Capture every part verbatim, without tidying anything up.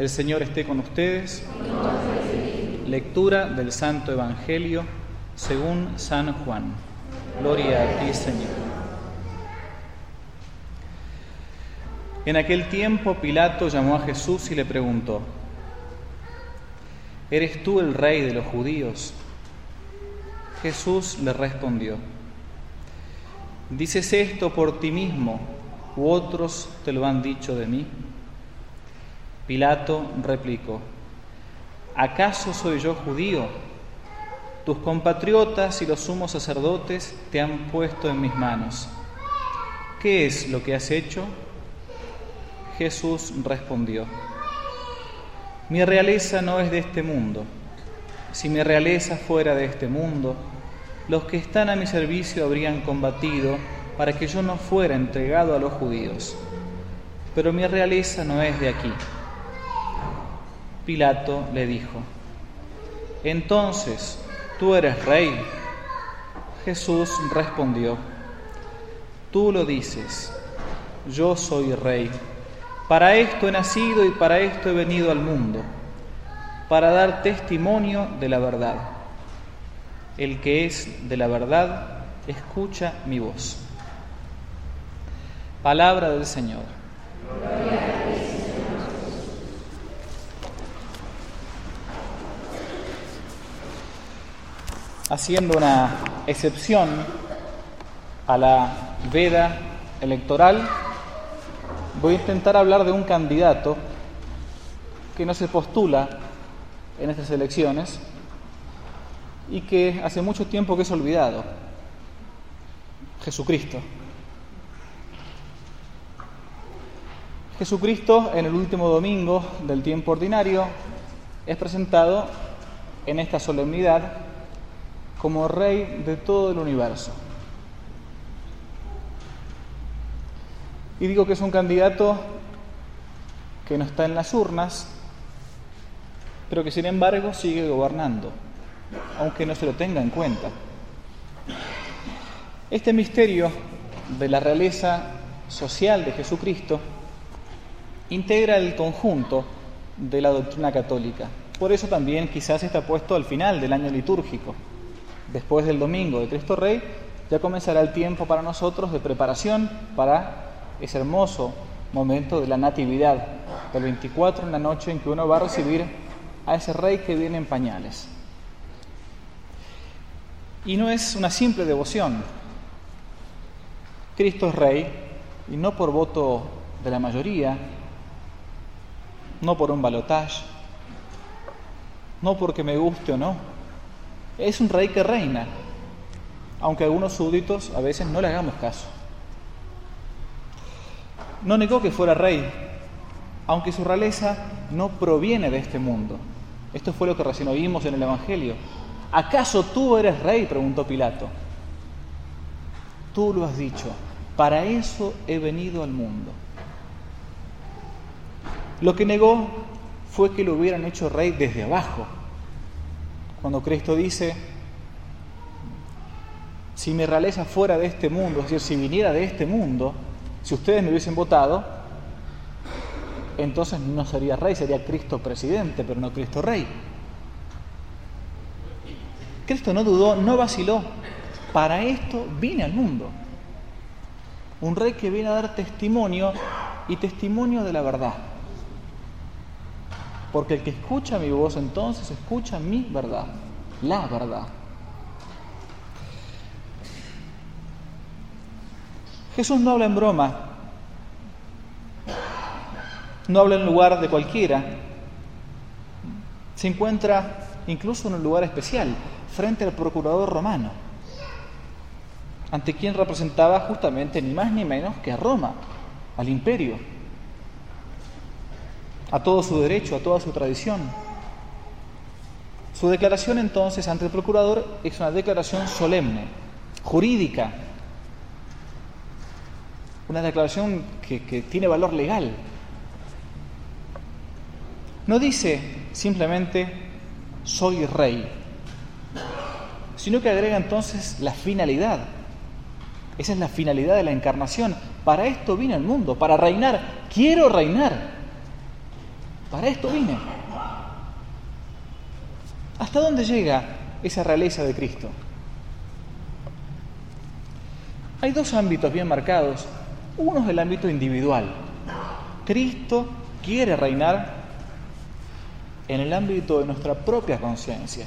El Señor esté con ustedes. Lectura del Santo Evangelio según San Juan. Gloria a ti, Señor. En aquel tiempo Pilato llamó a Jesús y le preguntó: ¿Eres tú el rey de los judíos? Jesús le respondió: ¿Dices esto por ti mismo, u otros te lo han dicho de mí? Pilato replicó: ¿Acaso soy yo judío? Tus compatriotas y los sumos sacerdotes te han puesto en mis manos. ¿Qué es lo que has hecho? Jesús respondió: Mi realeza no es de este mundo. Si mi realeza fuera de este mundo, los que están a mi servicio habrían combatido para que yo no fuera entregado a los judíos. Pero mi realeza no es de aquí. Pilato le dijo: Entonces, ¿tú eres rey? Jesús respondió: Tú lo dices, yo soy rey. Para esto he nacido y para esto he venido al mundo, para dar testimonio de la verdad. El que es de la verdad, escucha mi voz. Palabra del Señor. Haciendo una excepción a la veda electoral, voy a intentar hablar de un candidato que no se postula en estas elecciones y que hace mucho tiempo que es olvidado: Jesucristo. Jesucristo, en el último domingo del tiempo ordinario, es presentado en esta solemnidad como Rey de todo el universo. Y digo que es un candidato que no está en las urnas, pero que sin embargo sigue gobernando, aunque no se lo tenga en cuenta. Este misterio de la realeza social de Jesucristo integra el conjunto de la doctrina católica. Por eso también quizás está puesto al final del año litúrgico. Después del domingo de Cristo Rey, ya comenzará el tiempo para nosotros de preparación para ese hermoso momento de la Natividad, del veinticuatro en la noche en que uno va a recibir a ese Rey que viene en pañales. Y no es una simple devoción. Cristo es Rey, y no por voto de la mayoría, no por un balotaje, no porque me guste o no. Es un rey que reina, aunque a algunos súbditos a veces no le hagamos caso. No negó que fuera rey, aunque su realeza no proviene de este mundo. Esto fue lo que recién oímos en el Evangelio. ¿Acaso tú eres rey?, preguntó Pilato. Tú lo has dicho, para eso he venido al mundo. Lo que negó fue que lo hubieran hecho rey desde abajo. Cuando Cristo dice: si mi realeza fuera de este mundo, es decir, si viniera de este mundo, si ustedes me hubiesen votado, entonces no sería rey, sería Cristo presidente, pero no Cristo rey. Cristo no dudó, no vaciló. Para esto vine al mundo. Un rey que viene a dar testimonio, y testimonio de la verdad. Porque el que escucha mi voz, entonces escucha mi verdad, la verdad. Jesús no habla en broma, no habla en lugar de cualquiera. Se encuentra incluso en un lugar especial, frente al procurador romano, ante quien representaba justamente ni más ni menos que a Roma, al imperio, a todo su derecho, a toda su tradición. Su declaración entonces ante el procurador es una declaración solemne, jurídica, una declaración que, que tiene valor legal. No dice simplemente soy rey, sino que agrega entonces la finalidad. Esa es la finalidad de la encarnación. Para esto vine al mundo, para reinar. Quiero reinar. Para esto vine. ¿Hasta dónde llega esa realeza de Cristo? Hay dos ámbitos bien marcados. Uno es el ámbito individual. Cristo quiere reinar en el ámbito de nuestra propia conciencia.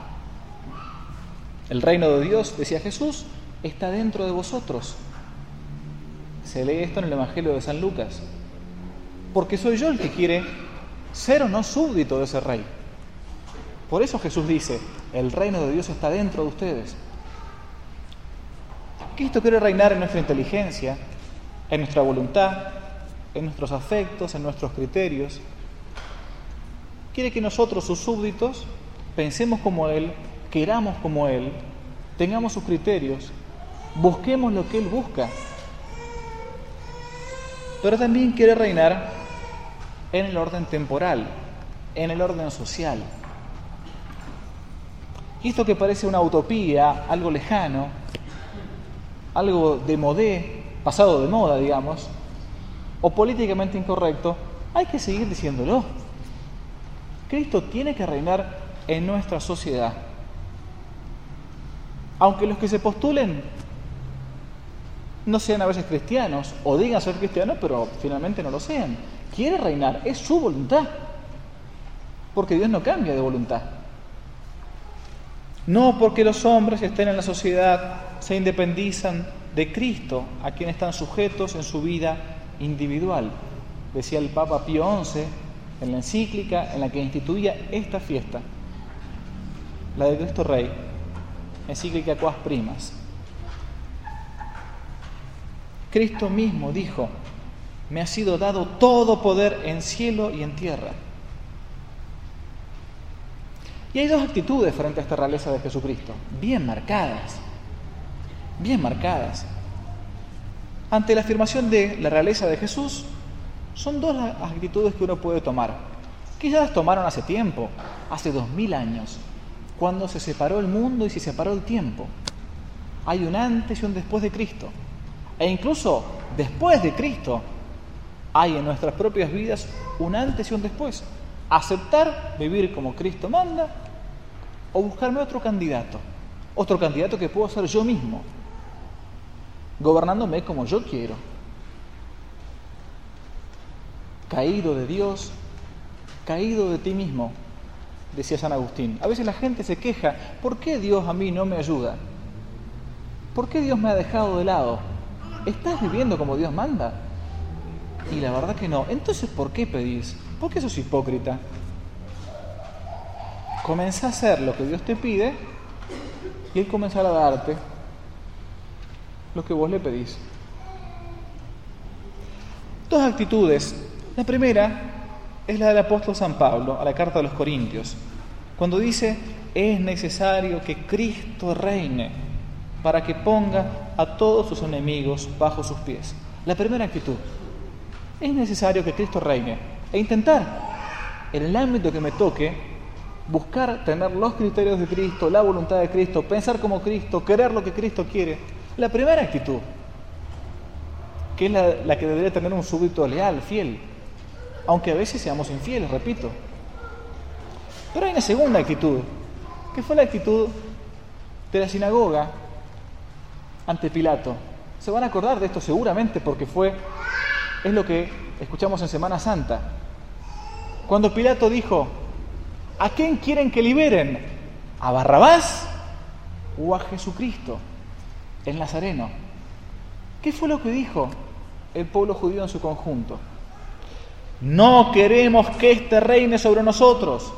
El reino de Dios, decía Jesús, está dentro de vosotros. Se lee esto en el Evangelio de San Lucas. Porque soy yo el que quiere ser o no súbdito de ese rey. Por eso Jesús dice, el reino de Dios está dentro de ustedes. Cristo quiere reinar en nuestra inteligencia, en nuestra voluntad, en nuestros afectos, en nuestros criterios. Quiere que nosotros, sus súbditos, pensemos como Él, queramos como Él, tengamos sus criterios, busquemos lo que Él busca. Pero también quiere reinar en el orden temporal, en el orden social. Y esto que parece una utopía, algo lejano, algo de modé, pasado de moda, digamos, o políticamente incorrecto, hay que seguir diciéndolo. Cristo tiene que reinar en nuestra sociedad. Aunque los que se postulen no sean a veces cristianos, o digan ser cristianos, pero finalmente no lo sean. Quiere reinar, es su voluntad, porque Dios no cambia de voluntad. No porque los hombres estén en la sociedad se independizan de Cristo, a quien están sujetos en su vida individual. Decía el Papa Pío once en la encíclica en la que instituía esta fiesta, la de Cristo Rey, encíclica Quas Primas. Cristo mismo dijo, me ha sido dado todo poder en cielo y en tierra. Y hay dos actitudes frente a esta realeza de Jesucristo, bien marcadas, bien marcadas. Ante la afirmación de la realeza de Jesús, son dos las actitudes que uno puede tomar, que ya las tomaron hace tiempo, hace dos mil años, cuando se separó el mundo y se separó el tiempo. Hay un antes y un después de Cristo. E incluso después de Cristo hay en nuestras propias vidas un antes y un después. Aceptar vivir como Cristo manda o buscarme otro candidato. Otro candidato que puedo ser yo mismo, gobernándome como yo quiero. Caído de Dios, caído de ti mismo, decía San Agustín. A veces la gente se queja, ¿por qué Dios a mí no me ayuda? ¿Por qué Dios me ha dejado de lado? ¿Estás viviendo como Dios manda? Y la verdad que no. Entonces, ¿por qué pedís? ¿Por qué sos hipócrita? Comenzá a hacer lo que Dios te pide y Él comenzará a darte lo que vos le pedís. Dos actitudes. La primera es la del apóstol San Pablo a la carta de los Corintios, cuando dice, es necesario que Cristo reine para que ponga a todos sus enemigos bajo sus pies. La primera actitud, es necesario que Cristo reine e intentar, en el ámbito que me toque, buscar tener los criterios de Cristo, la voluntad de Cristo, pensar como Cristo, querer lo que Cristo quiere. La primera actitud, que es la, la que debería tener un súbdito leal, fiel, aunque a veces seamos infieles, repito. Pero hay una segunda actitud, que fue la actitud de la sinagoga ante Pilato. Se van a acordar de esto seguramente porque fue, es lo que escuchamos en Semana Santa. Cuando Pilato dijo, ¿a quién quieren que liberen? ¿A Barrabás o a Jesucristo, el Nazareno? ¿Qué fue lo que dijo el pueblo judío en su conjunto? No queremos que éste reine sobre nosotros.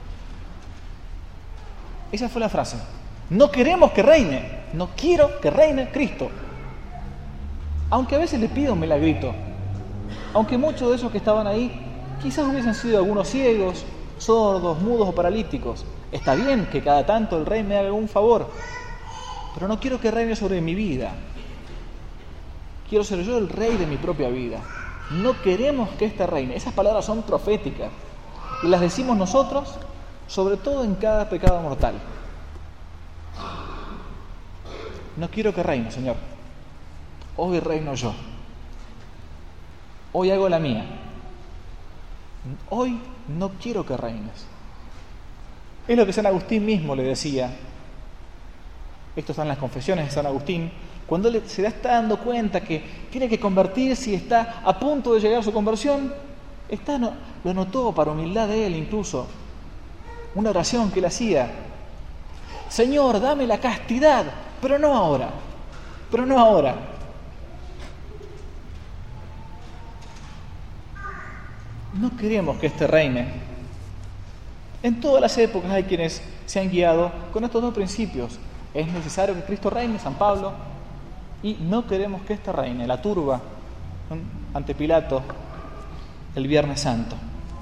Esa fue la frase. No queremos que reine. No quiero que reine Cristo. Aunque a veces le pido un milagrito. Aunque muchos de esos que estaban ahí quizás hubiesen sido algunos ciegos, sordos, mudos o paralíticos. Está bien que cada tanto el rey me haga un favor, pero no quiero que reine sobre mi vida. Quiero ser yo el rey de mi propia vida. No queremos que éste reine. Esas palabras son proféticas y las decimos nosotros, sobre todo en cada pecado mortal. No quiero que reine, Señor. Hoy reino yo. Hoy hago la mía. hoy no quiero que reines. Es lo que San Agustín mismo le decía. Esto está en las confesiones de San Agustín. Cuando él se está dando cuenta que tiene que convertirse y está a punto de llegar a su conversión, está, no, lo notó para humildad de él incluso. Una oración que él hacía. Señor, dame la castidad, pero no ahora. Pero no ahora. No queremos que este reine. En todas las épocas hay quienes se han guiado con estos dos principios. Es necesario que Cristo reine, San Pablo, y no queremos que este reine, la turba ante Pilato el Viernes Santo.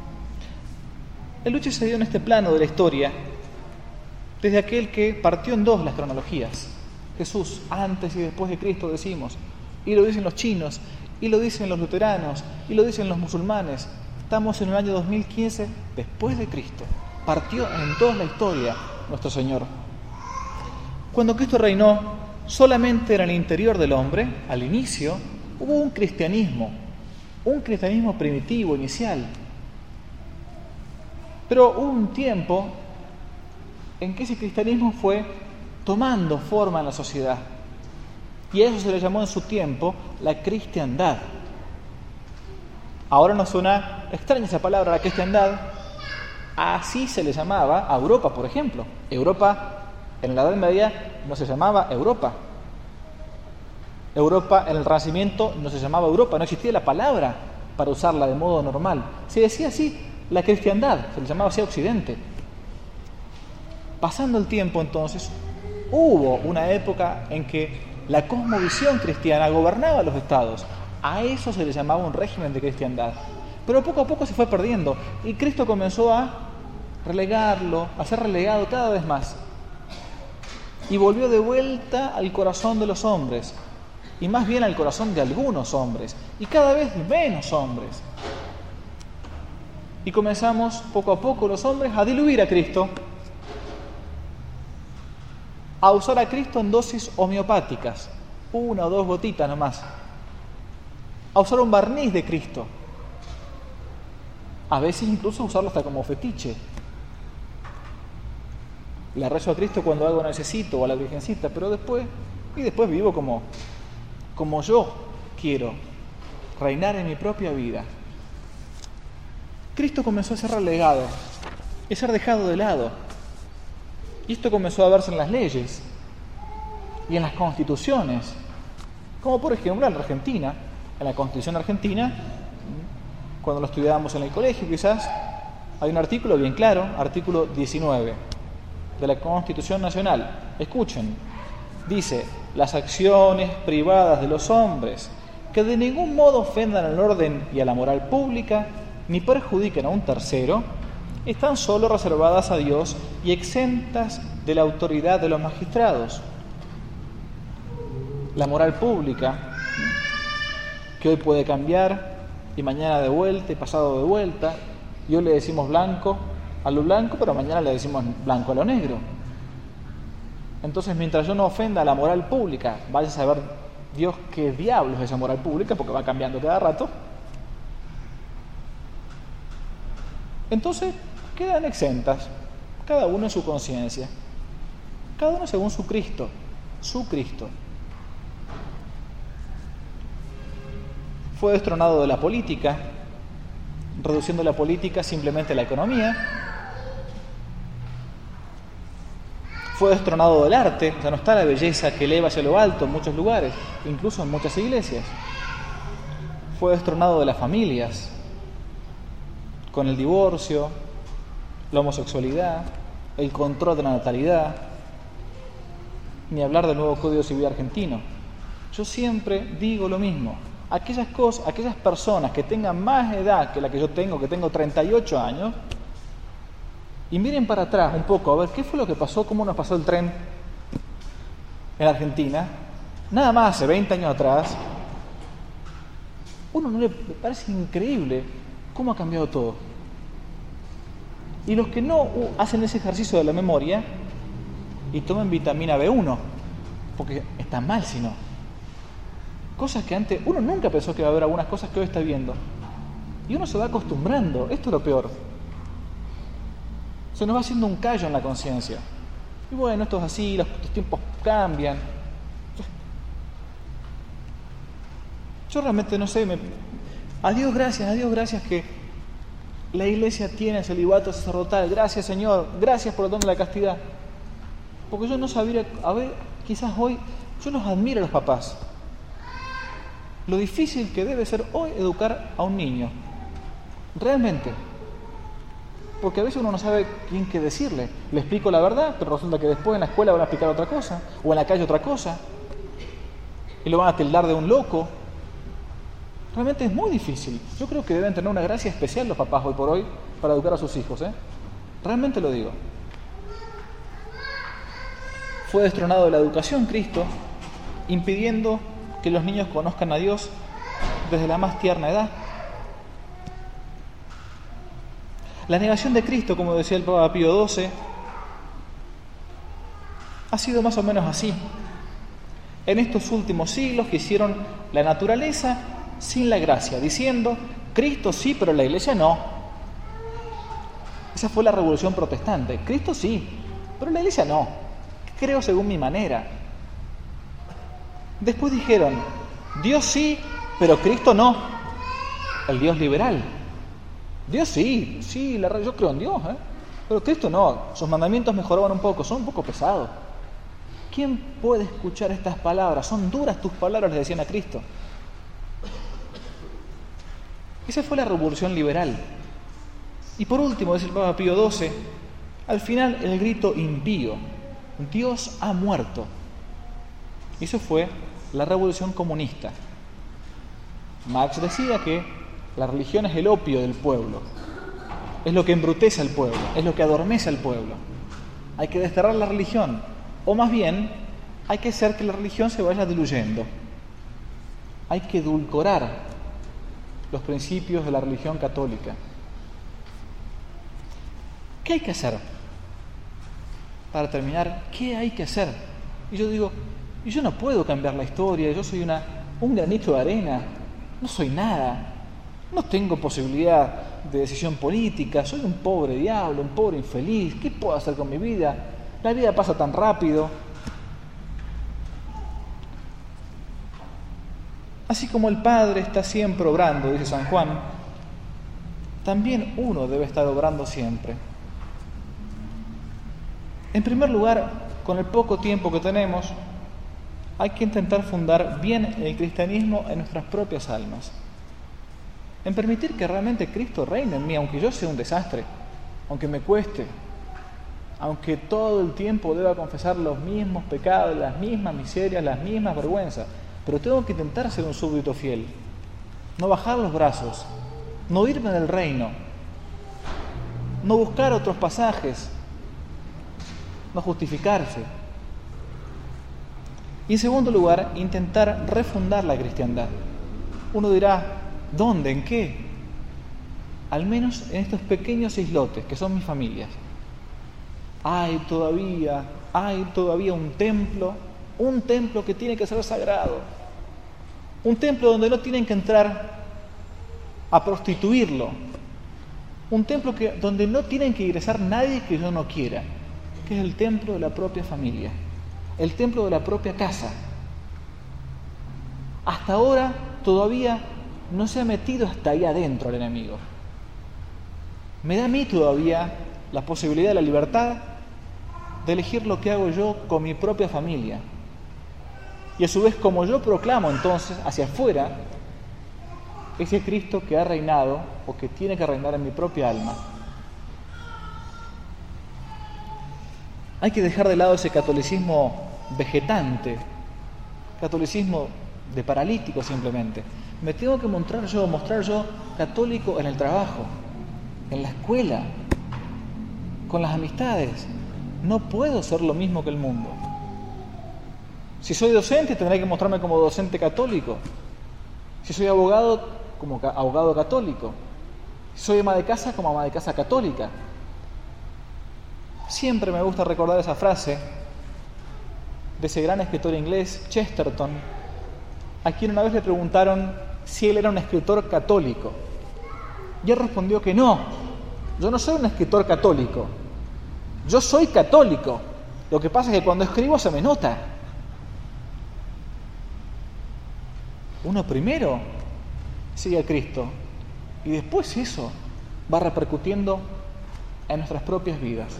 El lucha se dio en este plano de la historia desde aquel que partió en dos las cronologías. Jesús antes y después de Cristo decimos, y lo dicen los chinos, y lo dicen los luteranos, y lo dicen los musulmanes. Estamos en el año dos mil quince después de Cristo. Partió en dos la historia nuestro Señor. Cuando Cristo reinó, solamente en el interior del hombre, al inicio, hubo un cristianismo, un cristianismo primitivo, inicial. Pero hubo un tiempo en que ese cristianismo fue tomando forma en la sociedad. Y a eso se le llamó en su tiempo la cristiandad. Ahora nos suena extraña esa palabra, la cristiandad. Así se le llamaba a Europa, por ejemplo. Europa en la Edad Media no se llamaba Europa. Europa en el Renacimiento no se llamaba Europa, no existía la palabra para usarla de modo normal. Se decía así, la cristiandad, se le llamaba así a Occidente. Pasando el tiempo entonces, hubo una época en que la cosmovisión cristiana gobernaba los estados. A eso se le llamaba un régimen de cristiandad. Pero poco a poco se fue perdiendo y Cristo comenzó a relegarlo, a ser relegado cada vez más. Y volvió de vuelta al corazón de los hombres, y más bien al corazón de algunos hombres, y cada vez menos hombres. Y comenzamos poco a poco los hombres a diluir a Cristo, a usar a Cristo en dosis homeopáticas, una o dos gotitas nomás, a usar un barniz de Cristo, a veces incluso usarlo hasta como fetiche. Le rezo a Cristo cuando algo necesito, o a la Virgencita, pero después, y después vivo como, como yo quiero, reinar en mi propia vida. Cristo comenzó a ser relegado, a ser dejado de lado. Y esto comenzó a verse en las leyes y en las constituciones, como por ejemplo en la Argentina, en la Constitución argentina, cuando lo estudiábamos en el colegio quizás, hay un artículo bien claro, artículo diecinueve de la Constitución Nacional. Escuchen, dice, las acciones privadas de los hombres que de ningún modo ofendan al orden y a la moral pública, ni perjudiquen a un tercero, están solo reservadas a Dios y exentas de la autoridad de los magistrados. La moral pública, que hoy puede cambiar, y mañana de vuelta, y pasado de vuelta, y hoy le decimos blanco a lo blanco, pero mañana le decimos blanco a lo negro. Entonces, mientras yo no ofenda a la moral pública, vaya a saber Dios qué diablos es esa moral pública, porque va cambiando cada rato. Entonces, quedan exentas, cada uno en su conciencia, cada uno según su Cristo, su Cristo. Fue destronado de la política, reduciendo la política simplemente a la economía. Fue destronado del arte, ya no está la belleza que eleva hacia lo alto en muchos lugares, incluso en muchas iglesias. Fue destronado de las familias, con el divorcio, la homosexualidad, el control de la natalidad, ni hablar del nuevo Código Civil argentino. Yo siempre digo lo mismo. Aquellas cosas, aquellas personas que tengan más edad que la que yo tengo, que tengo treinta y ocho años, y miren para atrás un poco, a ver qué fue lo que pasó, cómo nos pasó el tren en Argentina, nada más hace veinte años atrás, uno no le parece increíble cómo ha cambiado todo. Y los que no hacen ese ejercicio de la memoria y toman vitamina B uno, porque está mal si no. Cosas que antes, uno nunca pensó que iba a haber algunas cosas que hoy está viendo. Y uno se va acostumbrando, esto es lo peor. Se nos va haciendo un callo en la conciencia. Y bueno, esto es así, los, los tiempos cambian. Yo realmente no sé, me, a Dios gracias, a Dios gracias que la iglesia tiene el celibato sacerdotal. Gracias, Señor, gracias por el don de la castidad. Porque yo no sabría, a ver, quizás hoy, yo los admiro a los papás. Lo difícil que debe ser hoy educar a un niño. Realmente. Porque a veces uno no sabe bien qué decirle. Le explico la verdad, pero resulta que después en la escuela van a explicar otra cosa, o en la calle otra cosa, y lo van a tildar de un loco. Realmente es muy difícil. Yo creo que deben tener una gracia especial los papás hoy por hoy para educar a sus hijos, ¿eh? Realmente lo digo. Fue destronado de la educación Cristo, impidiendo que los niños conozcan a Dios desde la más tierna edad. La negación de Cristo, como decía el Papa Pío doce, ha sido más o menos así. En estos últimos siglos que hicieron la naturaleza sin la gracia, diciendo, Cristo sí, pero la Iglesia no. Esa fue la revolución protestante. Cristo sí, pero la Iglesia no. Creo según mi manera. Después dijeron, Dios sí, pero Cristo no. El Dios liberal. Dios sí, sí, la, yo creo en Dios, ¿eh? Pero Cristo no. Sus mandamientos mejoraban un poco, son un poco pesados. ¿Quién puede escuchar estas palabras? Son duras tus palabras, le decían a Cristo. Esa fue la revolución liberal. Y por último, dice el Papa Pío doce, al final el grito impío, Dios ha muerto. Eso fue la revolución comunista. Marx decía que la religión es el opio del pueblo, es lo que embrutece al pueblo, es lo que adormece al pueblo. Hay que desterrar la religión, o más bien, hay que hacer que la religión se vaya diluyendo. Hay que edulcorar los principios de la religión católica. ¿Qué hay que hacer? Para terminar, ¿qué hay que hacer? Y yo digo, yo no puedo cambiar la historia, yo soy una, un granito de arena, no soy nada, no tengo posibilidad de decisión política, soy un pobre diablo, un pobre infeliz, ¿qué puedo hacer con mi vida? La vida pasa tan rápido. Así como el Padre está siempre obrando, dice San Juan, también uno debe estar obrando siempre. En primer lugar, con el poco tiempo que tenemos, hay que intentar fundar bien el cristianismo en nuestras propias almas. En permitir que realmente Cristo reine en mí, aunque yo sea un desastre, aunque me cueste, aunque todo el tiempo deba confesar los mismos pecados, las mismas miserias, las mismas vergüenzas. Pero tengo que intentar ser un súbdito fiel, no bajar los brazos, no irme del reino, no buscar otros pasajes, no justificarse. Y en segundo lugar, intentar refundar la cristiandad. Uno dirá, ¿dónde? ¿En qué? Al menos en estos pequeños islotes que son mis familias. Hay todavía, hay todavía un templo, un templo que tiene que ser sagrado. Un templo donde no tienen que entrar a prostituirlo. Un templo que, donde no tienen que ingresar nadie que yo no quiera, que es el templo de la propia familia, el templo de la propia casa. Hasta ahora todavía no se ha metido hasta ahí adentro el enemigo. Me da a mí todavía la posibilidad de la libertad de elegir lo que hago yo con mi propia familia. Y a su vez, como yo proclamo entonces hacia afuera ese Cristo que ha reinado o que tiene que reinar en mi propia alma. Hay que dejar de lado ese catolicismo vegetante, catolicismo de paralítico simplemente. Me tengo que mostrar yo, mostrar yo católico en el trabajo, en la escuela, con las amistades. No puedo ser lo mismo que el mundo. Si soy docente, tendré que mostrarme como docente católico. Si soy abogado, como ca- abogado católico. Si soy ama de casa, como ama de casa católica. Siempre me gusta recordar esa frase de ese gran escritor inglés, Chesterton, a quien una vez le preguntaron si él era un escritor católico. Y él respondió que no, yo no soy un escritor católico, yo soy católico. Lo que pasa es que cuando escribo se me nota. Uno primero sigue a Cristo y después eso va repercutiendo en nuestras propias vidas.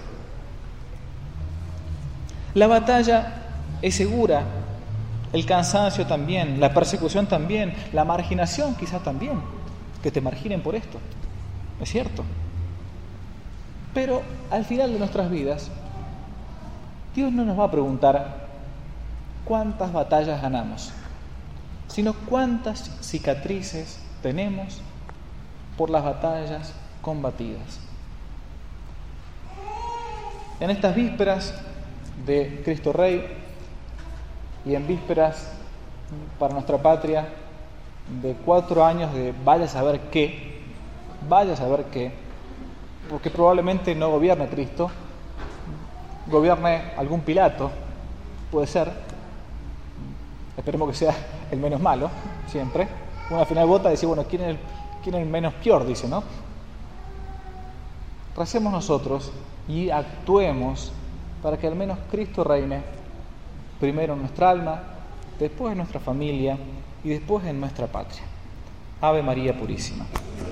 La batalla es segura, el cansancio también, la persecución también, la marginación quizás también, que te marginen por esto, es cierto. Pero al final de nuestras vidas, Dios no nos va a preguntar cuántas batallas ganamos, sino cuántas cicatrices tenemos por las batallas combatidas. En estas vísperas de Cristo Rey y en vísperas para nuestra patria de cuatro años de vaya a saber qué, vaya a saber qué, porque probablemente no gobierne Cristo, gobierne algún Pilato, puede ser, esperemos que sea el menos malo, siempre. Uno al final vota y dice, bueno, ¿quién es el, quién es el menos peor? Dice, ¿no? Recemos nosotros y actuemos para que al menos Cristo reine primero en nuestra alma, después en nuestra familia y después en nuestra patria. Ave María Purísima.